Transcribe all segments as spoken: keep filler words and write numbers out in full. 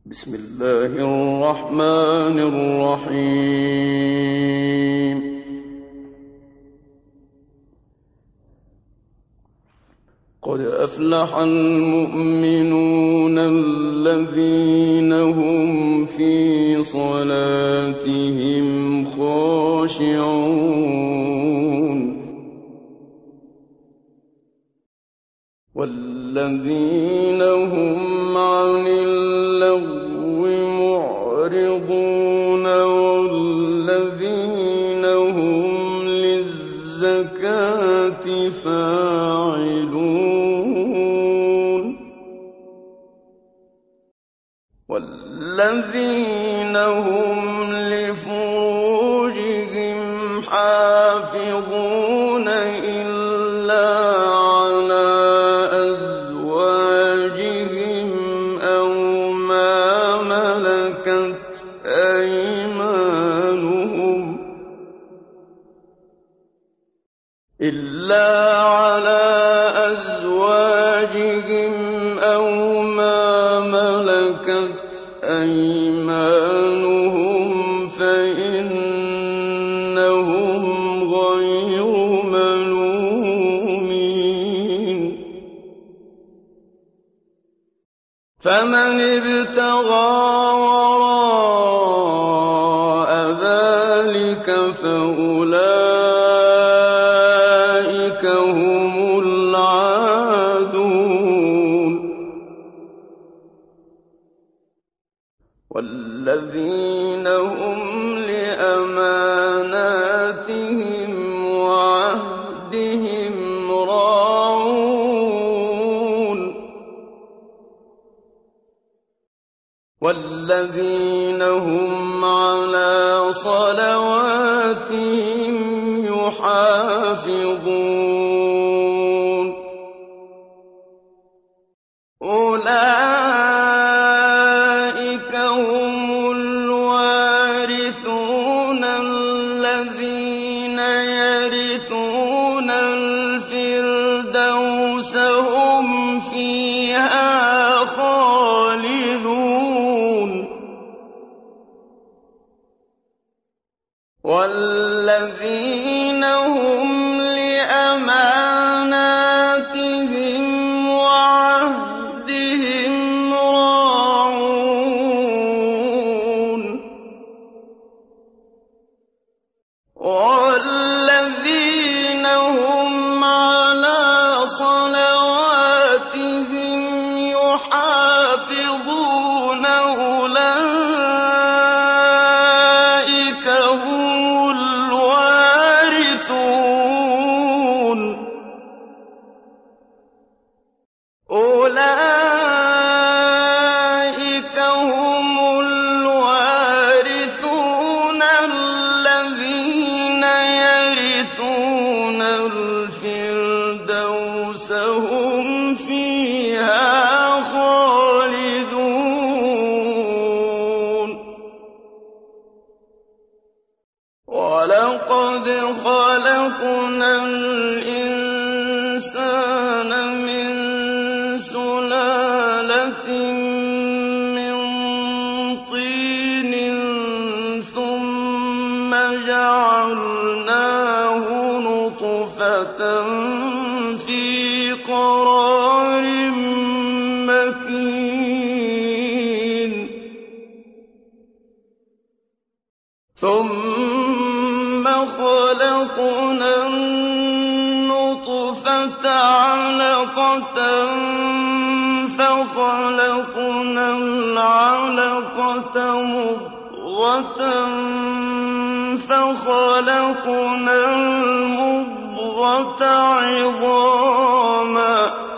بسم الله الرحمن الرحيم. قد أفلح المؤمنون الذين هم في صلاتهم خاشعون والذين هم عن اللغو معرضون والذين هم للزكاة فاعلون والذين هم لفروجهم حافظون إلا على أزواجهم أو ما ملكت أيمانهم إلا على أزواجهم أو ما ملكت أيمانهم فإنهم غير ملومين. فمن ابتغى وراء ذلك فأولئك هم العادون. والذين هم لأماناتهم وعهدهم راعون والذين هم على صلواتهم يحافظون. أولئك هم الوارثون الذين يرثون الفردوس هم فيها خالدون. والذين هم لأماناتهم وعهدهم راعون والذين هم على صلواتهم يحافظون أولئك هم الوارثون. أولئك هم الوارثون الذين يرثون الفردوس هم فيها خالدون. ولقد خلقنا الإنسان من سلالة من طين ثم جعلناه نطفة في قرار مكين ثم خلقنا النطفة علقة فخلقنا العلقة مضغة فخلقنا المضغة عظاما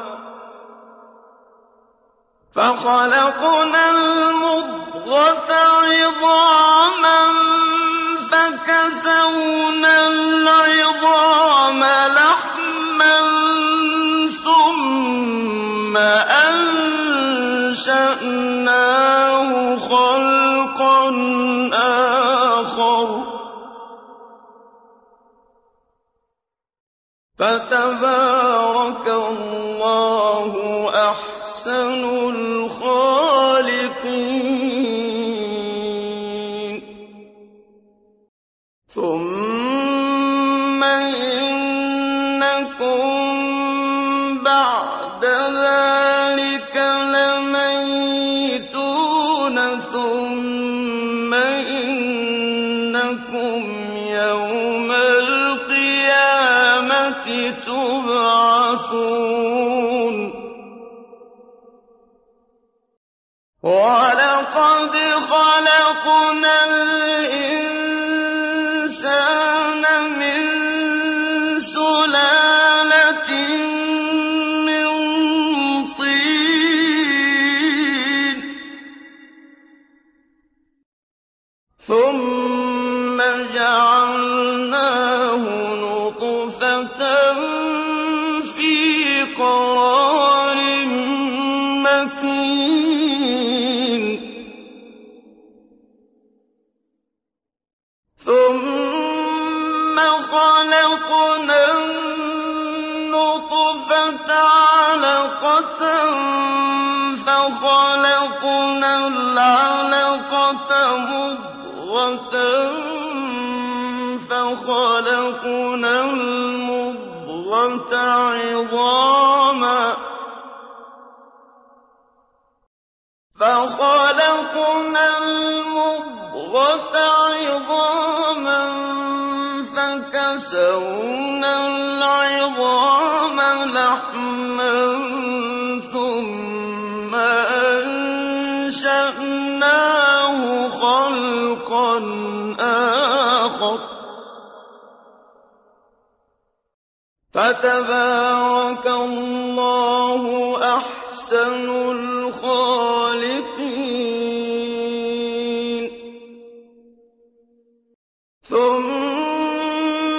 فخلقنا المضغة عظاما فكسونا العظام لحما ثم أنشأناه خلقا آخر فتبارك الله أحسن الخالقين. اليقين ثم إنكم بعد ذلك لميتون ثم إنكم يوم القيامة تبعثون وَلَقَدْ خَلَقْنَا الْإِنسَانَ مِن سُلَالَةٍ مِّن طِينٍ ثُمَّ جَعَلْنَاهُ نُطْفَةً فِي قَرَارٍ مَّكِينٍ ثُمَّ خَلَقْنَا النُّطْفَةَ عَلَقَةً فَخَلَقْنَا الْعَلَقَةَ مُضْغَةً فَخَلَقْنَا الْمُضْغَةَ عِظَامًا فَخَلَقْنَا الْمُضْغَةَ عِظَامًا فَكَسَوْنَا الْعِظَامَ لَحْمًا ثُمَّ أَنشَأْنَاهُ خَلْقًا آخَرَ فَتَبَارَكَ اللَّهُ أَحْسَنُ الْخَالِقِينَ ثُمَّ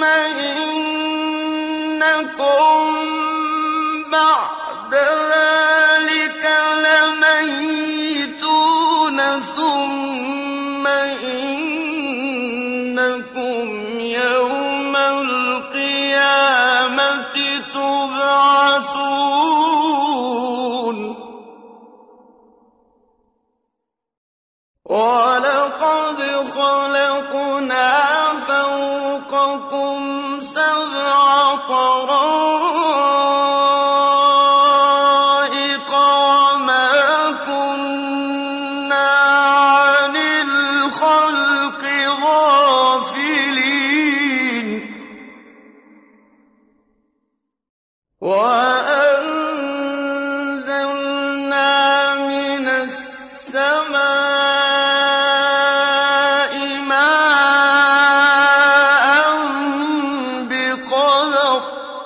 إِنَّكُم بَعْدَ ذَلِكَ لَمَيِّتُونَ ثُمَّ إِنَّكُمْ يَوْمَ الْقِيَامَةِ تُبْعَثُونَ وَلَقَدْ خَلَقْنَا فَوْقَكُمْ سَبْعَ طَرَائِقَ وَمَا كُنَّا عَنِ الْخَلْقِ غَافِلِينَ وَأَنزَلْنَا مِنَ السَّمَاءِ مَاءً بِقَدَرٍ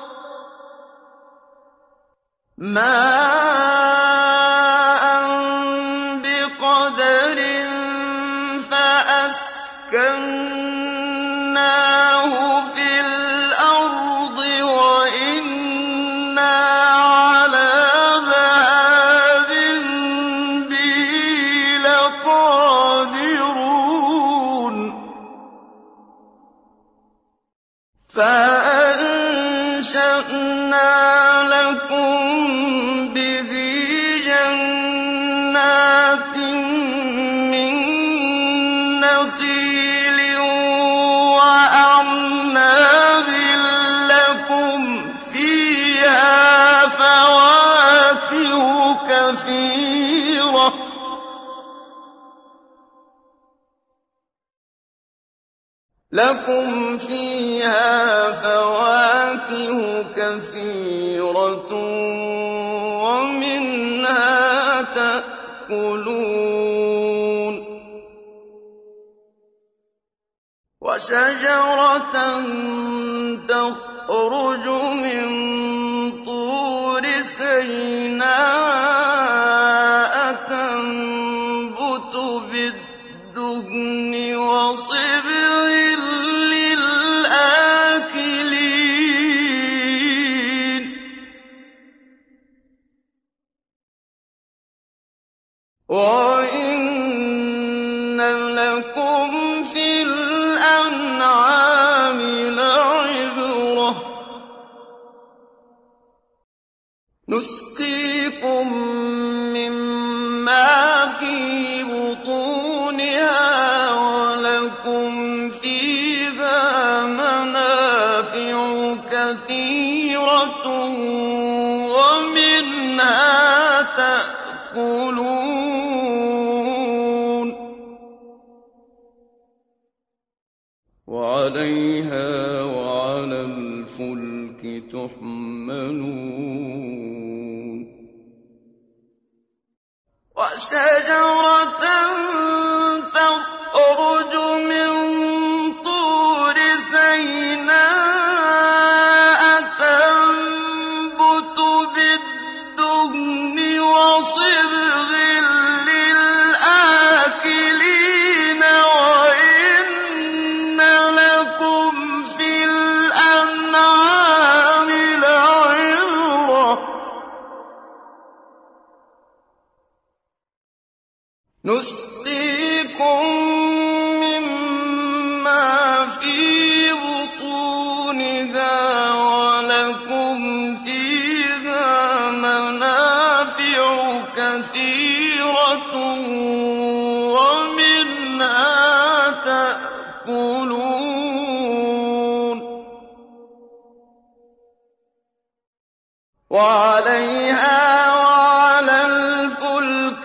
فَأَسْكَنَّاهُ فِي الْأَرْضِ وَإِنَّا عَلَىٰ ذَهَابٍ بِهِ لَقَادِرُونَ فَأَنشَأْنَا لَكُم بِهِ جَنَّاتٍ مِّن نَّخِيلٍ وَأَعْنَابٍ لَّكُمْ فِيهَا فَوَاكِهُ كَثِيرَةٌ لَكُمْ فِيهَا فَوَاكِهُ كَثِيرَةٌ وَمِنْهَا تَأْكُلُونَ وَشَجَرَةً تَخْرُجُ مِن طُورِ سَيْنَاءَ تَنبُتُ بِالدُّهْنِ وَصِبْغٍ لِّلْآكِلِينَ وَإِنَّ لَكُمْ فِي الْأَنْعَامِ لَعِبْرَةً ۖ نُسْقِيكُم مِّمَّا فِي وعليها وعلى الفلك تحملون وشجرة تخرج من طور سيناء تنبت بالدهن وصبغ للآكلين وإن لكم في الأنعام لعبرة نسقيكم مما في بطونها ولكم فيها منافع كثيرة ومنها تأكلون وعليها وعلى الفلك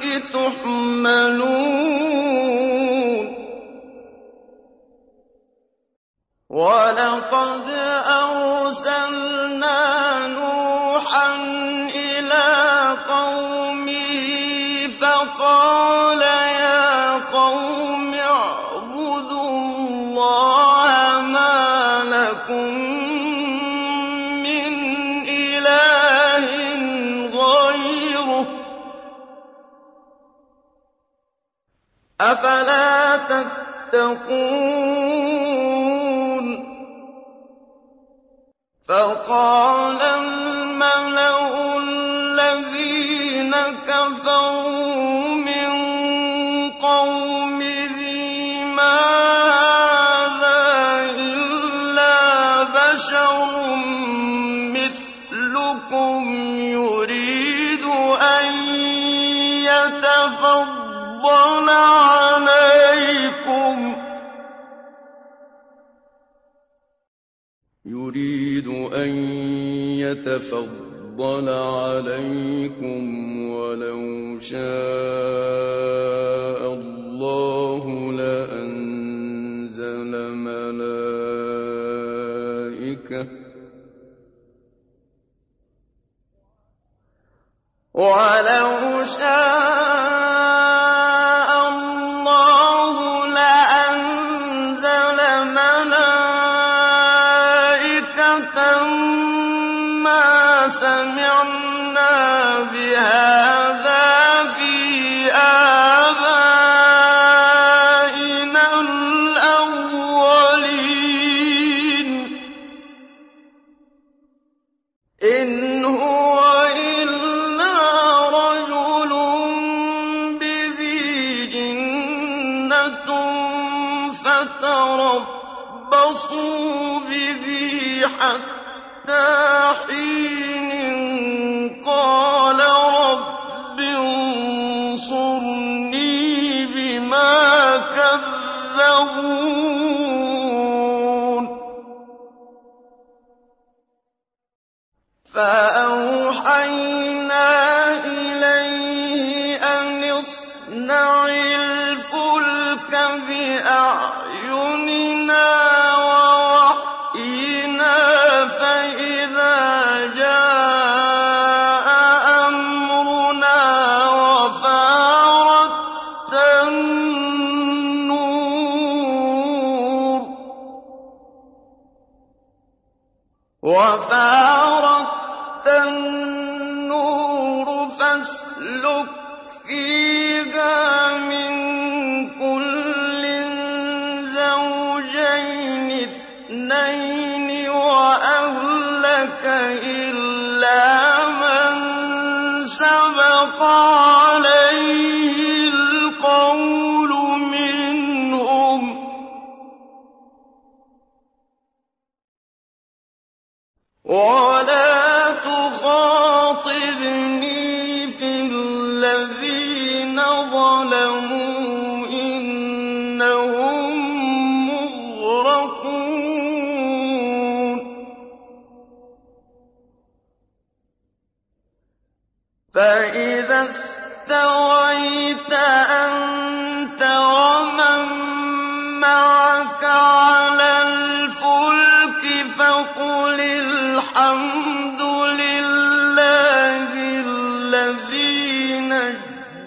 تحملون ولقد أرسلنا نوحا إلى قومه فقال يا قوم اعبدوا الله ما لكم من إله غيره أفلا تتقون فقال الملأ الذين كفروا من قومه ما هذا إلا بشر مثلكم يريد أن يتفضل عليكم يريد أن يتفضل عليكم ولو شاء الله لأنزل ملائكة ولو شاء الله لأنزل ملائكة ما سمعنا بهذا في آبائنا الأولين إن هو إلا رجل به جنة فتربصوا به حتى حين قال رب انصرني بما كذبون فأوحينا إليه أن اصنع الفلك بأعيننا ووحينا فإذا جاء أمرنا وفارت النور وفارت النور فاسلك فيها من كل زوجين اثنين وأهلك إلا من سبق عليه القول منهم ولا تخاطبني في الذين ظلموا إنهم مغرقون فإذا استويت أنت ومن معك على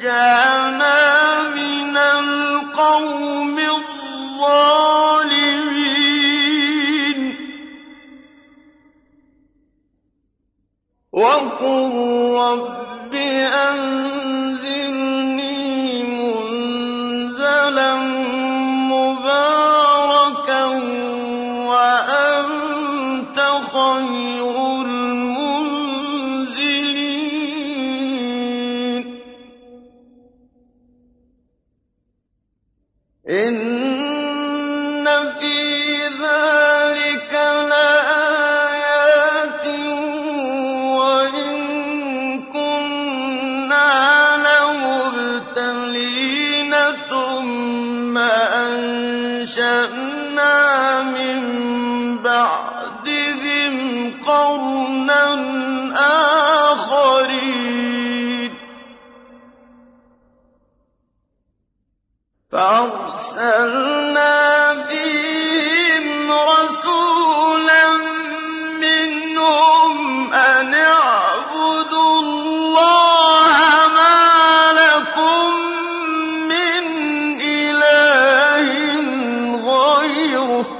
كَانَا مِنَ الْقَوْمِ الظَّالِمِينَ وَقُل رَّبِّ أَنزِلْنِي مُنزَلًا مُّبَارَكًا وَأَنتَ خَيْرُ الْمُنزِلِينَ إِنَّ فِي ذَٰلِكَ لَآيَاتٍ وَإِن كُنَّا لَمُبْتَلِينَ ثُمَّ أَنشَأْنَا مِن بَعْدِهِمْ قَرْنًا آخَرِينَ فَأَرْسَلْنَا فِيهِمْ رَسُولًا مِّنْهُمْ أَنِ اعْبُدُوا اللَّهَ مَا لَكُم مِّنْ إِلَٰهٍ غَيْرُهُ ۖ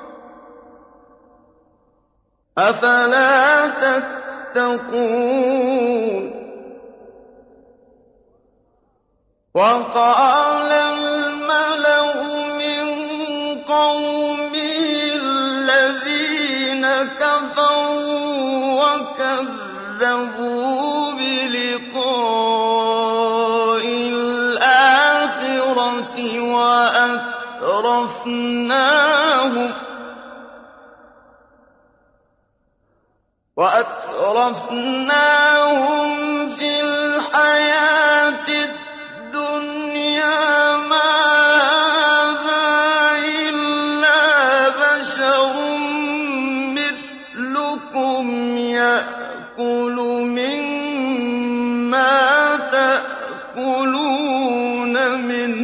أَفَلَا تَتَّقُونَ وَقَالَ الْمَلَأُ مِن قَوْمِهِ الَّذِينَ كَفَرُوا وَكَذَّبُوا بِلِقَاءِ الْآخِرَةِ وَأَتْرَفْنَاهُمْ وَأَتْرَفْنَاهُمْ فِي الْحَيَاةِ الدُّنْيَا مَا هَٰذَا إِلَّا بَشَرٌ مِّثْلُكُمْ يَأْكُلُ مِمَّا تَأْكُلُونَ مِنْهُ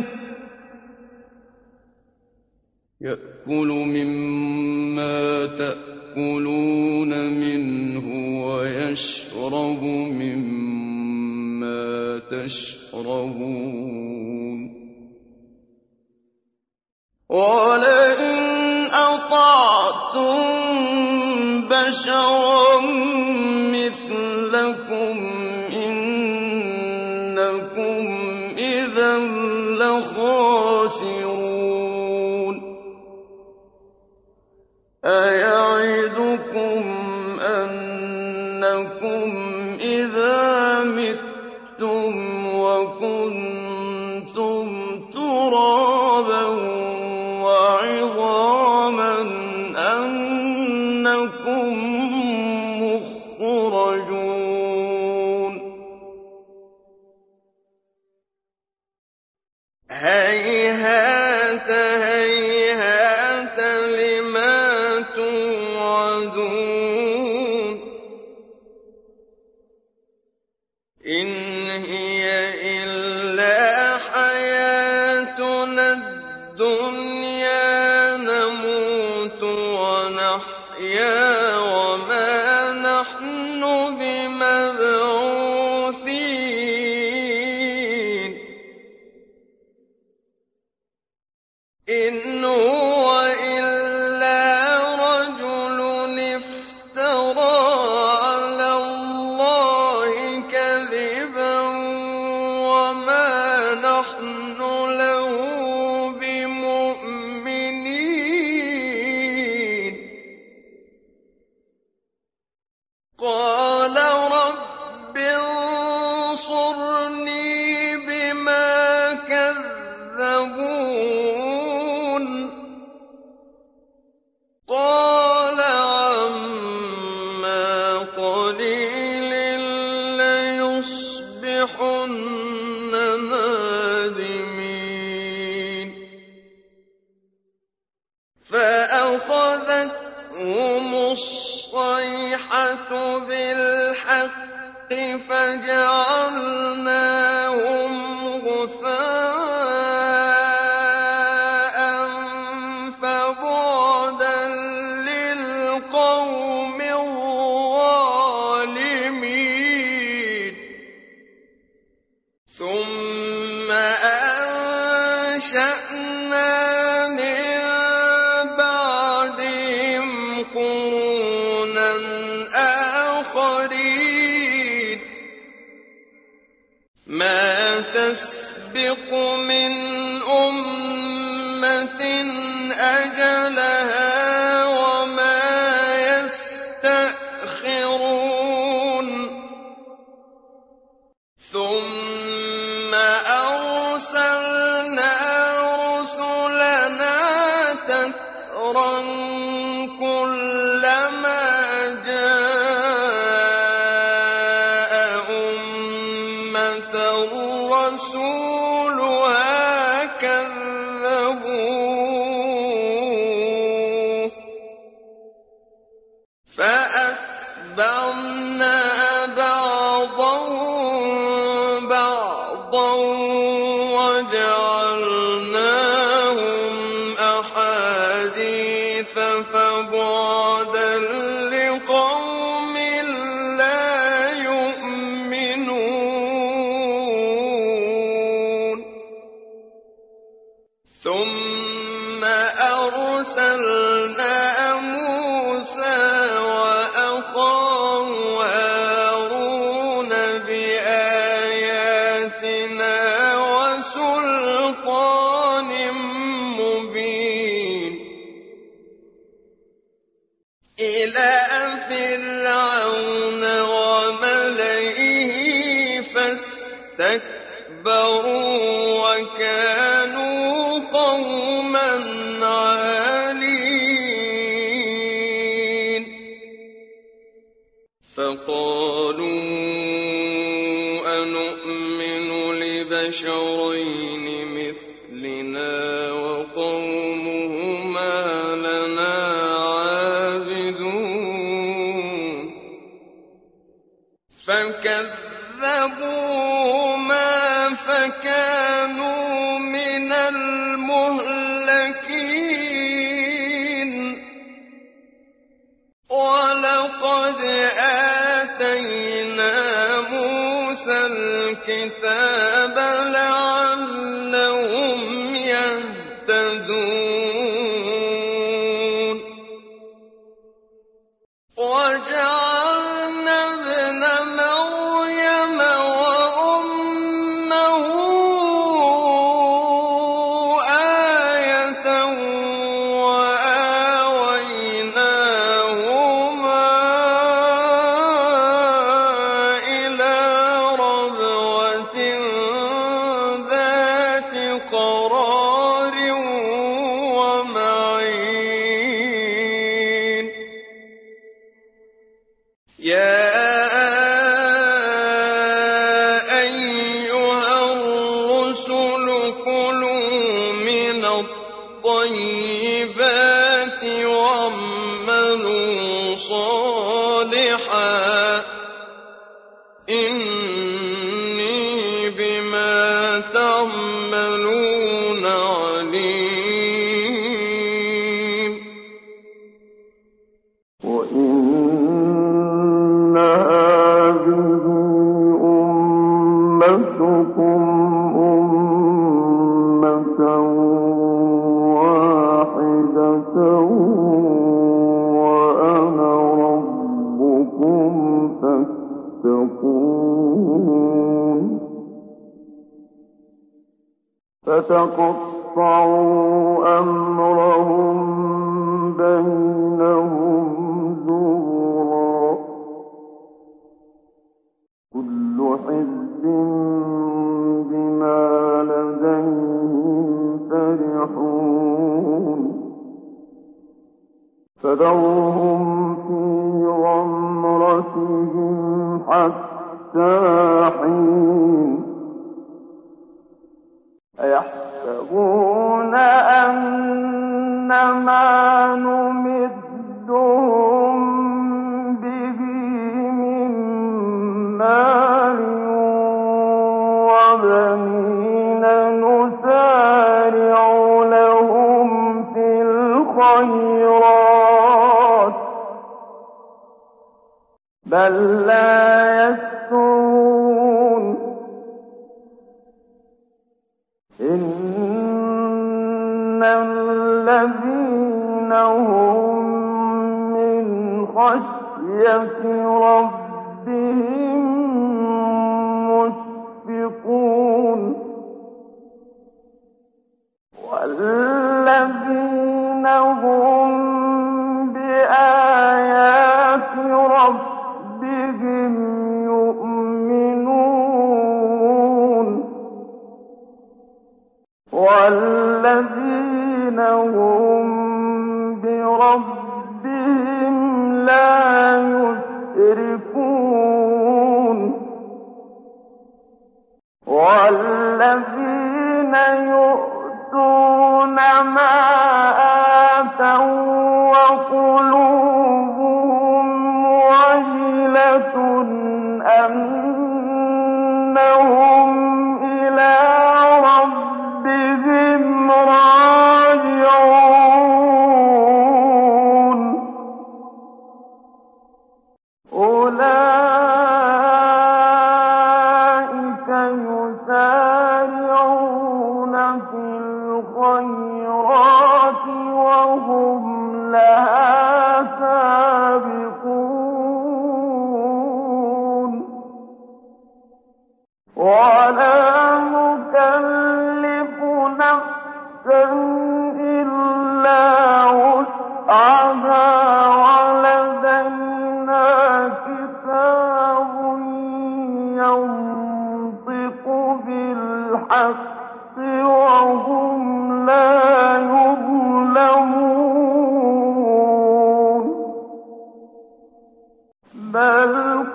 يَأْكُلُ مِمَّا تَأْكُلُونَ مِنْهُ وَيَشْرَبُ مِمَّا تَشْرَبُونَ وَلَئِنْ أَطَعْتُم بَشَرًا مِّثْلَكُمْ إِنَّكُمْ إِذًا لَّخَاسِرُونَ أَيَعِدُكُمْ أَنَّكُمْ إِذَا مِتُّمْ وَكُنتُمْ تُرَابًا وَعِظَامًا أَنَّكُم مُّخْرَجُونَ هَيْهَاتَ هَيْهَاتَ لِمَا تُوعَدُونَ إِنْ هِيَ إِلَّا حَيَاتُنَا الدُّنْيَا نَمُوتُ وَنَحْيَا وَمَا نَحْنُ بِمَبْعُوثِينَ إِنْ هُوَ إِلَّا رَجُلٌ افْتَرَىٰ عَلَى اللَّهِ كَذِبًا وَمَا نَحْنُ لَهُ بِمُؤْمِنِينَ قَالَ رَبِّ انصُرْنِي بِمَا كَذَّبُونِ قَالَ عَمَّا قَلِيلٍ لَّيُصْبِحُنَّ نَادِمِينَ فَأَخَذَتْهُمُ الصَّيْحَةُ بِالْحَقِّ فَجَعَلْنَاهُمْ غُثَاءً أنشأنا من بعدهم قرونا آخرين ما تسبق من أمة أجلها وما يستأخرون ثم أرسلنا رسلنا تترى كلما جاء أمة رسولها كذبوه فأتبعنا بعضهم بعضا وجعلناهم أحاديث فبعدا لقوم لا يؤمنون ثم أرسلنا موسى وأخاه هارون بآياتنا وسلطان مبين إلى فرعون وملئه فاستكبروا وكانوا قوما عالين فقالوا أنؤمن لبشرين مثلنا وقومهما لنا عابدون فكذبوهما فكانوا من المهلكين ولقد آتينا موسى الكتاب لعلهم يهتدون وجعلنا ابن مريم وأمه آية وآويناهما إلى ربوة ذات قرار ومعين يا أيها الرسل كلوا من الطيبات واعملوا صالحا إني بما تعملون عليم وإن هذه أمتكم أمة واحدة وأنا ربكم فاتقون فتقطعوا أمرهم بينهم زبرا كل حزب بما لديهم فرحون فذرهم في غمرتهم حتى حين أيحسبون أنما نمدهم به من مال وبنين نسارع لهم في الخيرات بل لا يشعرون إن الذين هم من خشية ربهم مشفقون والذين هم بآيات ربهم يؤمنون والذين هم بربهم لا يشركون والذين يؤتون ما آتوا وقلوبهم وجلة أنهم إلى ربهم راجعون أولئك يسارعون في الخيرات وهم لها سابقون ولا نكلف نفسا إلا وسعها ولدينا كتاب ينطق بالحق وهم لا يظلمون بل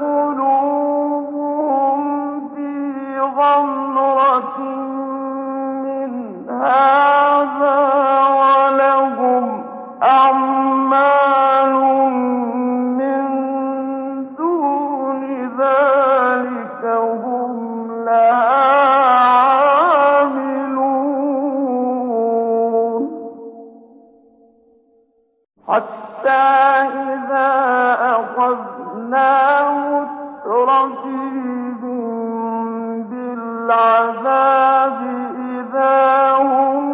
قلوبهم في غمرة من هذا ولهم أعمال من دون ذلك هم لها عاملون حتى إذا أخذنا مترفيهم بالعذاب إذا هم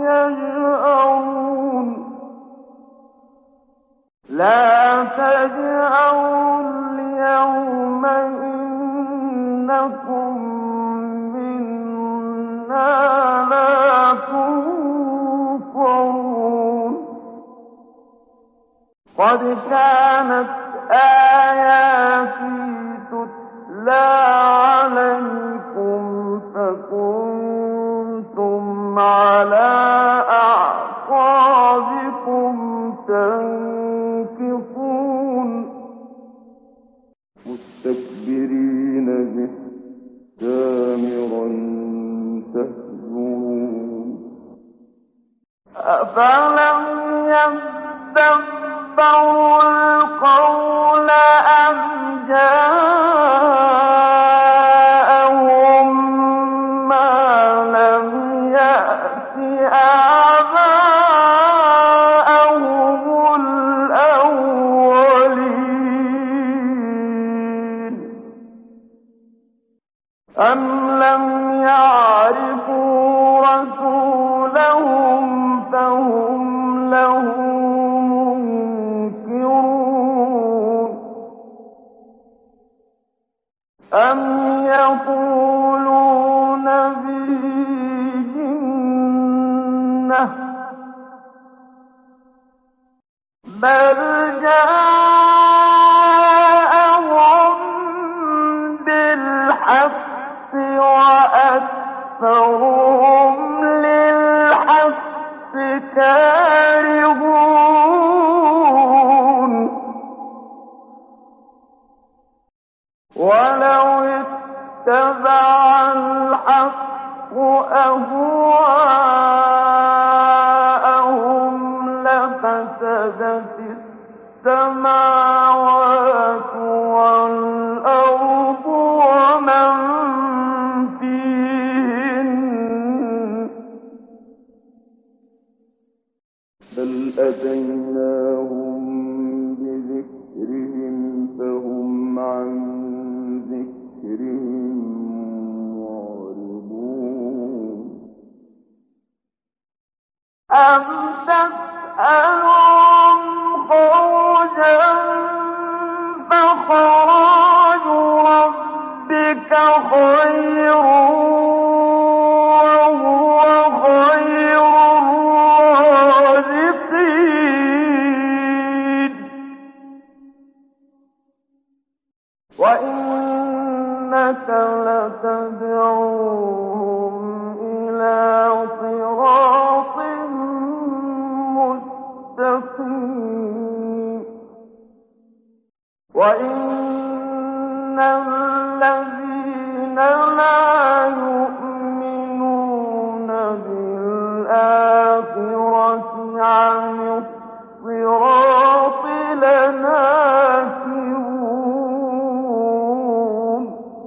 يجأرون لا تجأروا اليوم إنكم منا لا تنصرون قد كانت آياتي تتلى عليكم فكنتم على أعقابكم تنكصون مستكبرين به سامرا تهجرون أفلم يدبروا القول أم جاءهم ما لم يأت آباءهم الأولين أم لم يعرفوا رسولهم فهم له منكرون أم يقولون به جنة بل جاءهم بالحق وأكثرهم للحق كارهون ولو اتبع الحق أهواءهم لفسدت السماوات والأرض ومن فيهن بل أتيناهم بذكرهم فهم عن ذكرهم معرضون أَمْ تَسْأَلُهُمْ خَرْجًا فَخَرَاجُ رَبِّكَ خَيْرٌ وَهُوَ خَيْرُ الرَّازِقِينَ وَإِنَّكَ لَتَدْعُوهُمْ إِلَىٰ صِرَاطٍ مُّسْتَقِيمٍ وَإِنَّ الَّذِينَ لَا يُؤْمِنُونَ بِالْآخِرَةِ عَنِ الصِّرَاطِ لَنَاكِبُونَ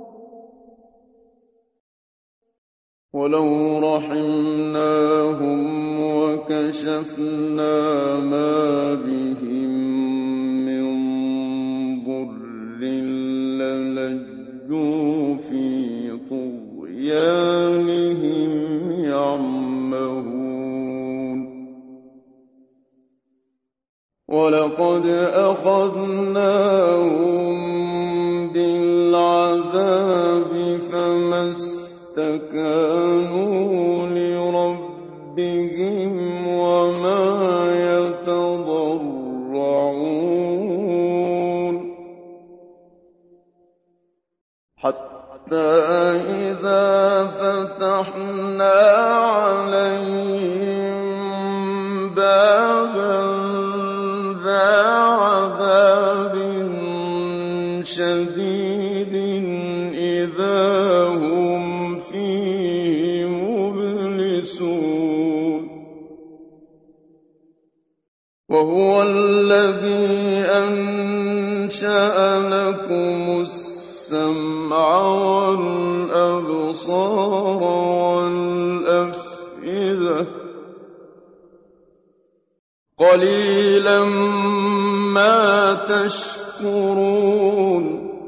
وَلَوْ رَحِمْنَاهُمْ وَكَشَفْنَا مَا بِهِم مِّن ضُرٍّ لَّلَجُّوا فِي طُغْيَانِهِمْ يَعْمَهُونَ وَلَقَدْ أَخَذْنَاهُم بِالْعَذَابِ فَمَا اسْتَكَانُوا لِرَبِّهِمْ وَمَا يَتَضَرَّعُونَ حَتَّىٰ إِذَا فَتَحْنَا عَلَيْهِم بَابًا ذَا عَذَابٍ شَدِيدٍ إِذَا هُمْ فِيهِ مُبْلِسُونَ وَهُوَ الَّذِي أَنشَأَ لَكُمُ السَّمْعَ وَالْأَبْصَارَ وَالْأَفْئِدَةَ ۚ قَلِيلًا مَّا تَشْكُرُونَ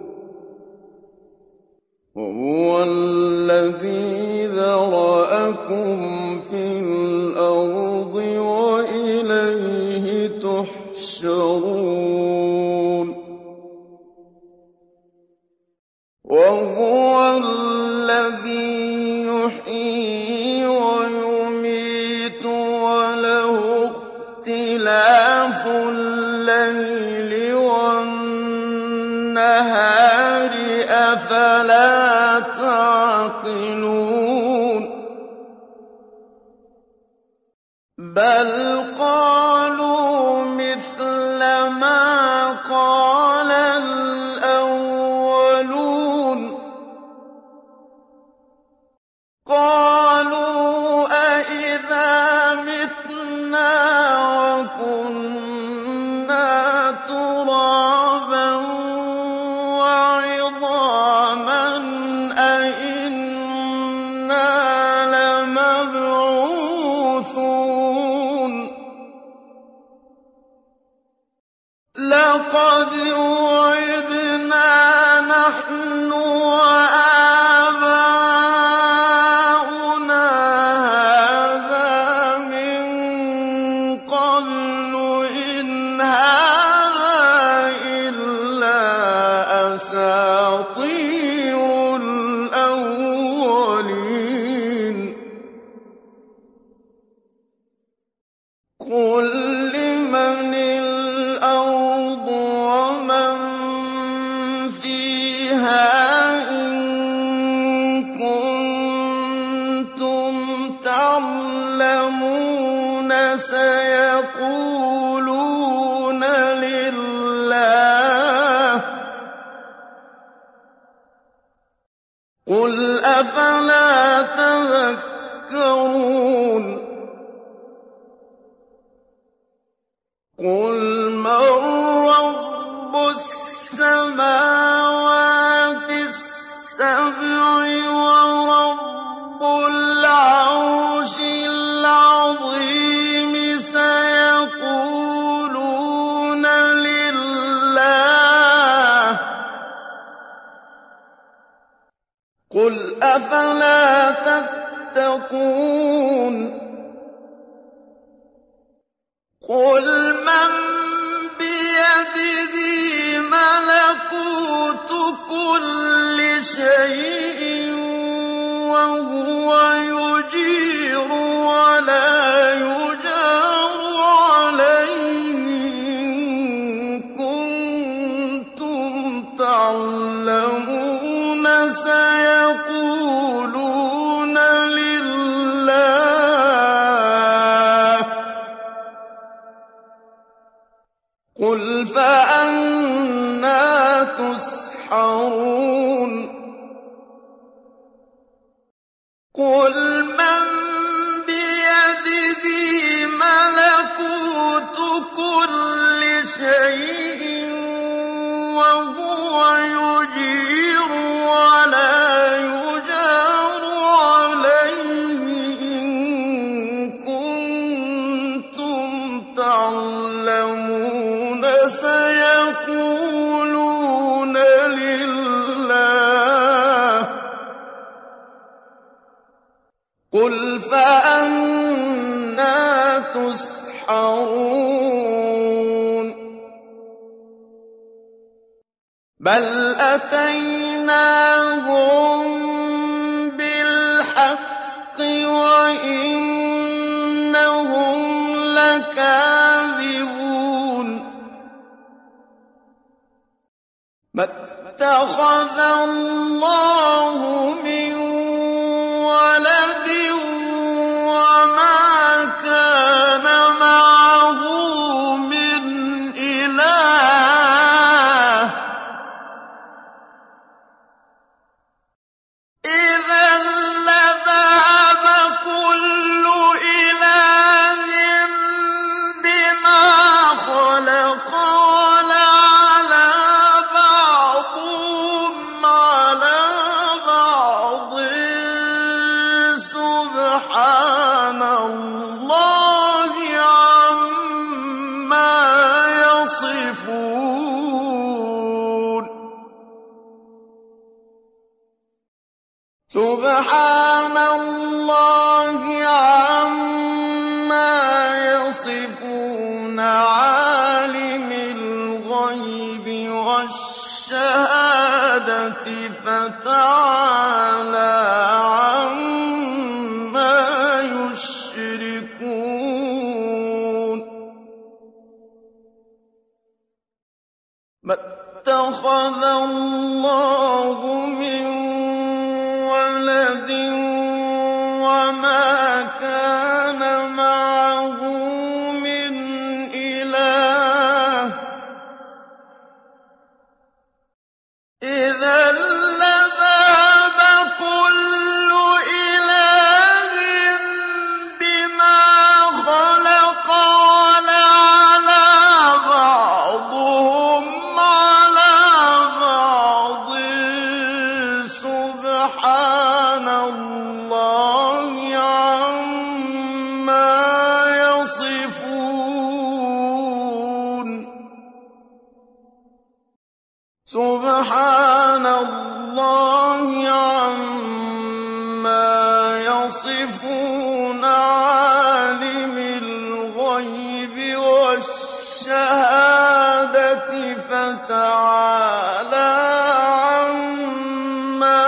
وَهُوَ الَّذِي ذَرَأَكُمْ فِي الْأَرْضِ وَإِلَيْهِ تُحْشَرُونَ وَهُوَ الَّذِي يُحْيِي وَيُمِيتُ وَلَهُ اخْتِلَافُ اللَّيْلِ وَالنَّهَارِ ۚ أَفَلَا تَعْقِلُونَ بَلْ قَالُوا مِثْلَ مَا قَالَ الْأَوَّلُونَ قَالُوا أَإِذَا مِتْنَا وَكُنَّا تُرَابًا وَعِظَامًا أَإِنَّا لَمَبْعُوثُونَ لَقَدْ وُعِدْنَا نَحْنُ وَآبَاؤُنَا هَٰذَا مِن قَبْلُ إِنْ هَٰذَا إِلَّا أَسَاطِيرُ الْأَوَّلِينَ قُل لِّمَنِ الْأَرْضُ وَمَن فِيهَا إِن كُنتُمْ تَعْلَمُونَ سَيَقُولُونَ لِلَّهِ قُلْ أَفَلَا تَذَكَّرُونَ قُلْ مَن رَّبُّ السَّمَاوَاتِ السَّبْعِ وَرَبُّ الْعَرْشِ الْعَظِيمِ سَيَقُولُونَ لِلَّهِ قُلْ أَفَلَا تَتَّقُونَ قُلْ مَن بِيَدِهِ مَلَكُوتُ كُلِّ شَيْءٍ وَهُوَ يُجِيرُ وَلَا يُجَارُ عَلَيْهِ إِن كُنتُمْ تَعْلَمُونَ سَيَقُولُونَ لِلَّهِ ۚ قُلْ فَأَنَّىٰ تُسْحَرُونَ قُلْ مَن بِيَدِهِ مَلَكُوتُ كُلِّ شَيْءٍ وَهُوَ يُجِيرُ وَلَا يُجَارُ عَلَيْهِ إِن كُنتُمْ تَعْلَمُونَ سَيَقُولُونَ لِلَّهِ ۚ قُلْ فَأَنَّىٰ تُسْحَرُونَ بَلْ أَتَيْنَاهُم بِالْحَقِّ وَإِنَّهُمْ لَكَاذِبُونَ مَا اتَّخَذَ اللَّهُ مِن وَلَدٍ وَمَا كَانَ مَعَهُ مِنْ إِلَٰهٍ ۚ إِذًا لَّذَهَبَ كُلُّ إِلَٰهٍ بِمَا خَلَقَ وَلَعَلَا بَعْضُهُمْ عَلَىٰ بَعْضٍ سُبْحَانَ اللَّهِ عَمَّا يَصِفُونَ سُبْحَانَ اللَّهِ عَمَّا يَصِفُونَ عَالِمِ الْغَيْبِ وَالشَّهَادَةِ فَتَعَالَىٰ عَمَّا يُشْرِكُونَ مَا اتَّخَذَ اللَّهُ مِن وَلَدٍ وَمَا كَانَ مَعَهُ مِنْ إِلَٰهٍ ۚ إِذًا لَّذَهَبَ كُلُّ إِلَٰهٍ بِمَا خَلَقَ وَلَعَلَا بَعْضُهُمْ عَلَىٰ بَعْضٍ سُبْحَانَ اللَّهِ عَمَّا يَصِفُونَ سُبْحَانَ اللَّهِ عَمَّا يَصِفُونَ عَالِمِ الْغَيْبِ وَالشَّهَادَةِ فَتَعَالَىٰ عَمَّا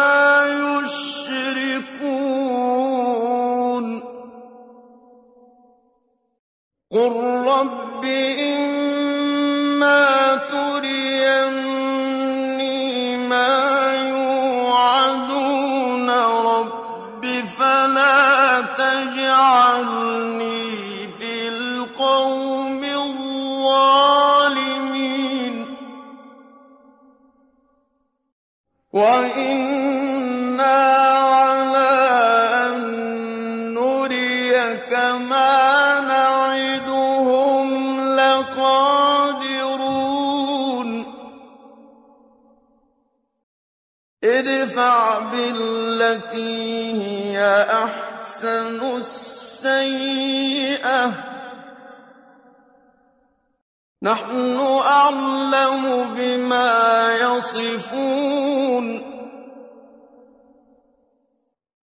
يُشْرِكُونَ قُل رَّبِّ إِمَّا تُرِيَنِّي مَا يُوعَدُونَ رَبِّ فَلَا تَجْعَلْنِي فِي الْقَوْمِ الظَّالِمِينَ وَإِنَّا عَلَىٰ أَن نُّرِيَكَ مَا نَعِدُهُمْ لَقَادِرُونَ ادْفَعْ بِالَّتِي هِيَ أَحْسَنُ السَّيِّئَةَ ۚ نَحْنُ أَعْلَمُ بِمَا يَصِفُونَ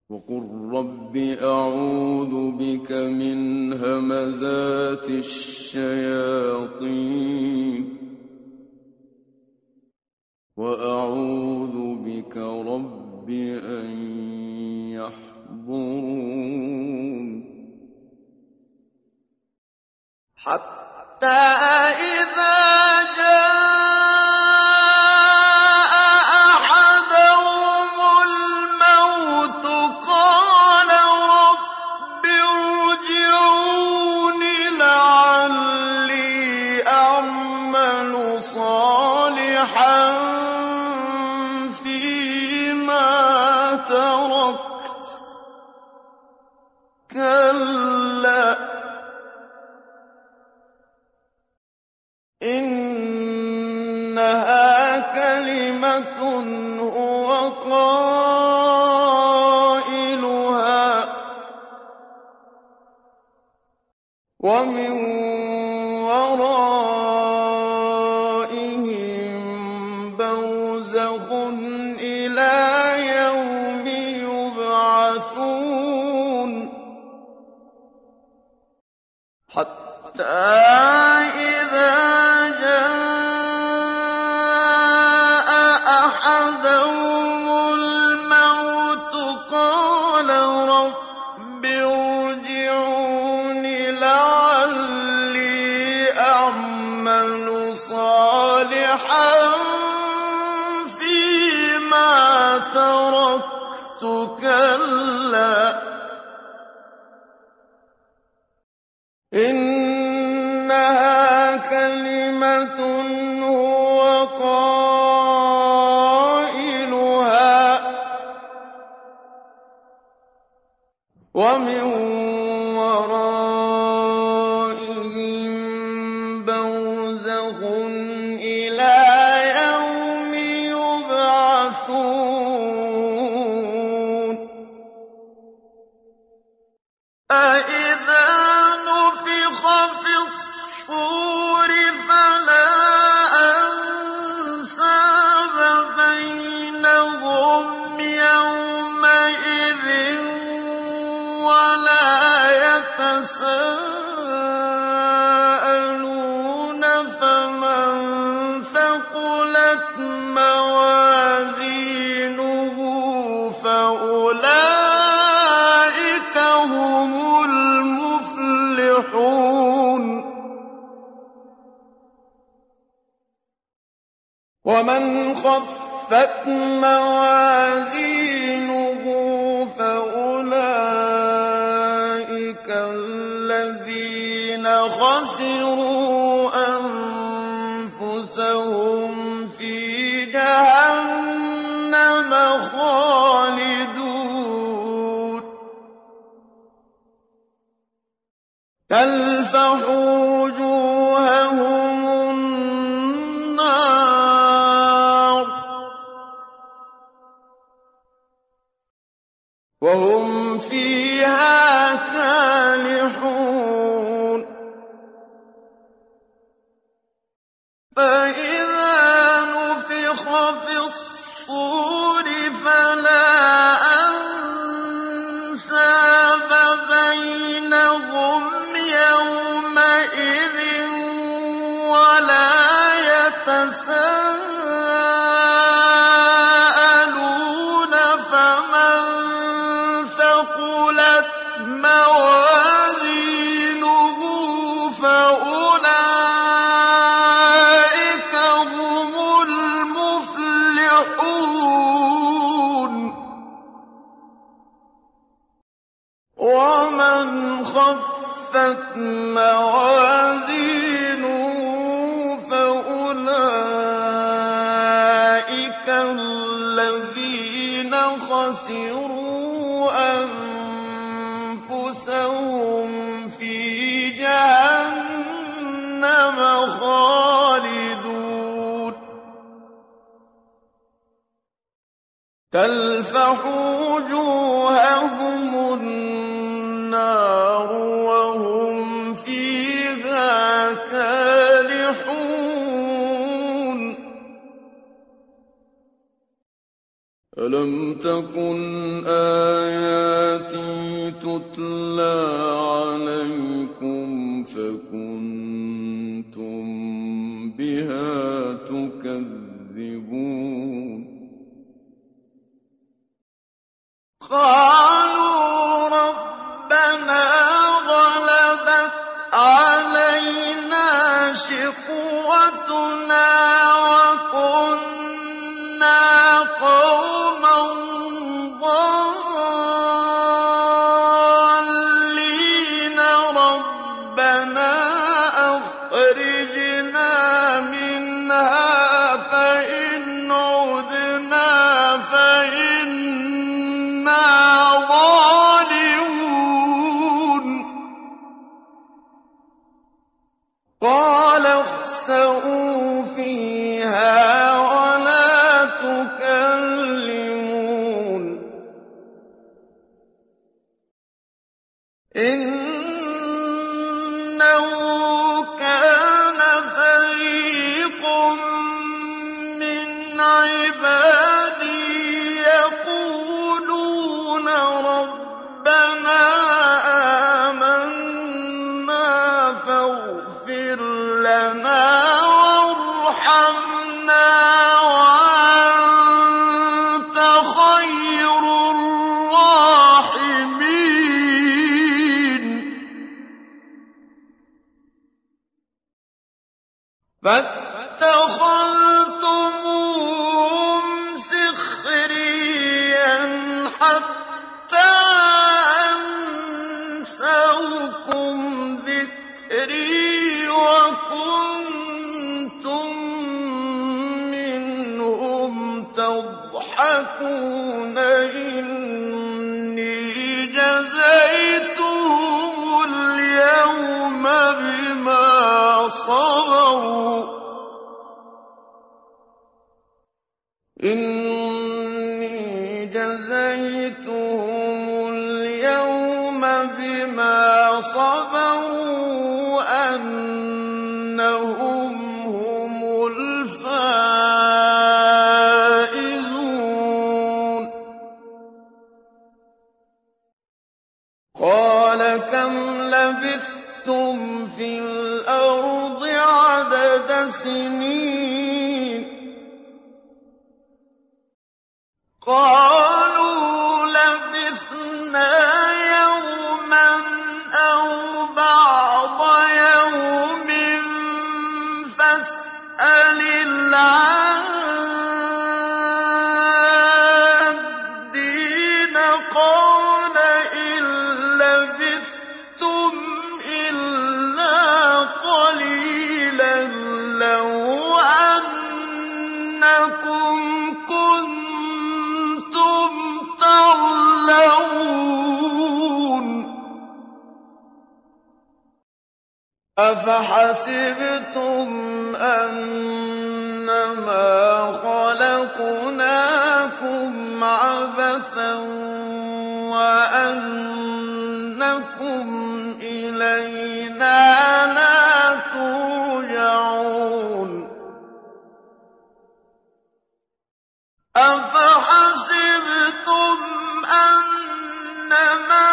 وَقُل رَّبِّ أَعُوذُ بِكَ مِنْ هَمَزَاتِ الشَّيَاطِينِ الشياطين وأعوذ بك رب أن يحضرون حتى إذا جاء أحدهم الموت قال رب ارجعون لعلي أعمل صالحا فيما تركت كلا إنها كلمة هو قائلها ومن ورائهم برزخ إلى يوم يبعثون حتى إذا جاء أحدهم الموت قال رب ارجعون لعلي أعمل صالحا فيما تركت كلا إنها كلمة هو قائلها ومن ورائهم برزخ إلى يوم يبعثون أإذا نفخ في الصور فلا أنساب بينهم يومئذ ولا يتساءلون فمن ثقلت موازينه فأولئك هم المفلحون ومن خفت موازينه فأولئك الذين خسروا أنفسهم في جهنم خالدون تلفح وجوههم النار وهم فيها كالحون فإذا نفخ في الصور فلا أنساب بينهم يومئذ ولا يتساءلون فمن ثقلت موازينه فأولئك هم المفلحون ومن خفت موازينه فأولئك الذين خسروا أنفسهم في جهنم خالدون تلفح وجوههم النار وهم فيها كالحون ألم تكن آياتي تتلى عليكم فكنتم قَالُوا رَبَّنَا غَلَبَتْ عَلَيْنَا شِقْوَتُنَا وَكُنَّا قَوْمًا ضَالِّينَ رَبَّنَا أَخْرِجْنَا مِنْهَا فَإِنْ عُدْنَا فَإِنَّا ظَالِمُونَ قَالَ اخْسَئُوا فِيهَا وَلَا تُكَلِّمُونِ إِنَّهُ كَانَ فَرِيقٌ مِّنْ عِبَادِي يَقُولُونَ رَبَّنَا آمَنَّا فَاغْفِرْ لَنَا وَارْحَمْنَا وَأَنتَ خَيْرُ الرَّاحِمِينَ فَاتَّخَذْتُمُوهُمْ سِخْرِيًّا حَتَّىٰ أَنسَوْكُمْ ذِكْرِي وَكُنتُم مِّنْهُمْ تَضْحَكُونَ إِنِّي جَزَيْتُهُمُ الْيَوْمَ بِمَا صَبَرُوا إِنِّي جَزَيْتُهُمُ الْيَوْمَ بِمَا صَبَرُوا أَنَّهُمْ هُمُ الْفَائِزُونَ قَالَ كَمْ لَبِثْتُمْ فِي الْأَرْضِ عَدَدَ سِنِينَ قَالُوا لَبِثْنَا يَوْمًا أَوْ بَعْضَ يَوْمٍ فَاسْأَلِ الْعَادِّينَ قَالَ إِن لَّبِثْتُمْ إِلَّا قَلِيلًا لَّوْ أَنَّكُمْ كُنتُمْ تَعْلَمُونَ أَفَحَسِبْتُمْ أَنَّمَا خَلَقْنَاكُمْ عَبَثًا وَأَنَّكُمْ إِلَيْنَا لَا تُرْجَعُونَ أَفَحَسِبْتُمْ أَنَّمَا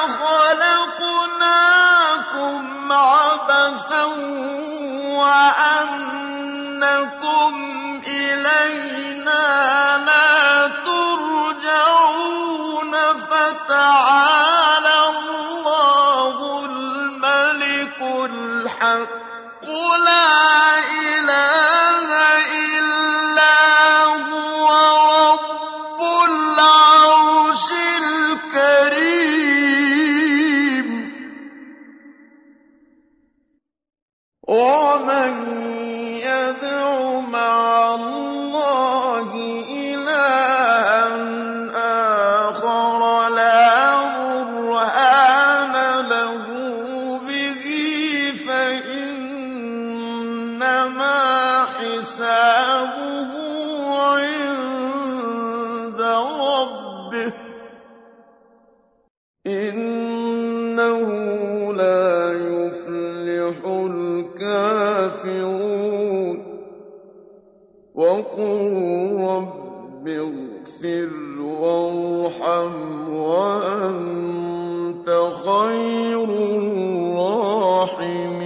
خَلَقْنَاكُمْ عَبَثًا وَأَنَّكُمْ إِلَيْنَا لَا تُرْجَعُونَ فَتَعَالَى اللَّهُ الْمَلِكُ الْحَقُّ لَا إِلَٰهَ إِلَّا هُوَ رَبُّ الْعَرْشِ الْكَرِيمِ وَمَن يَدْعُ مَعَ اللَّهِ إِلَٰهًا آخَرَ لَا بُرْهَانَ لَهُ بِهِ فَإِنَّمَا حِسَابُهُ عِندَ رَبِّهِ ۚ إِنَّهُ لَا يُفْلِحُ الْكَافِرُونَ وَقُل رَّبِّ اغْفِرْ وَارْحَمْ وَأَنتَ خَيْرُ الرَّاحِمِينَ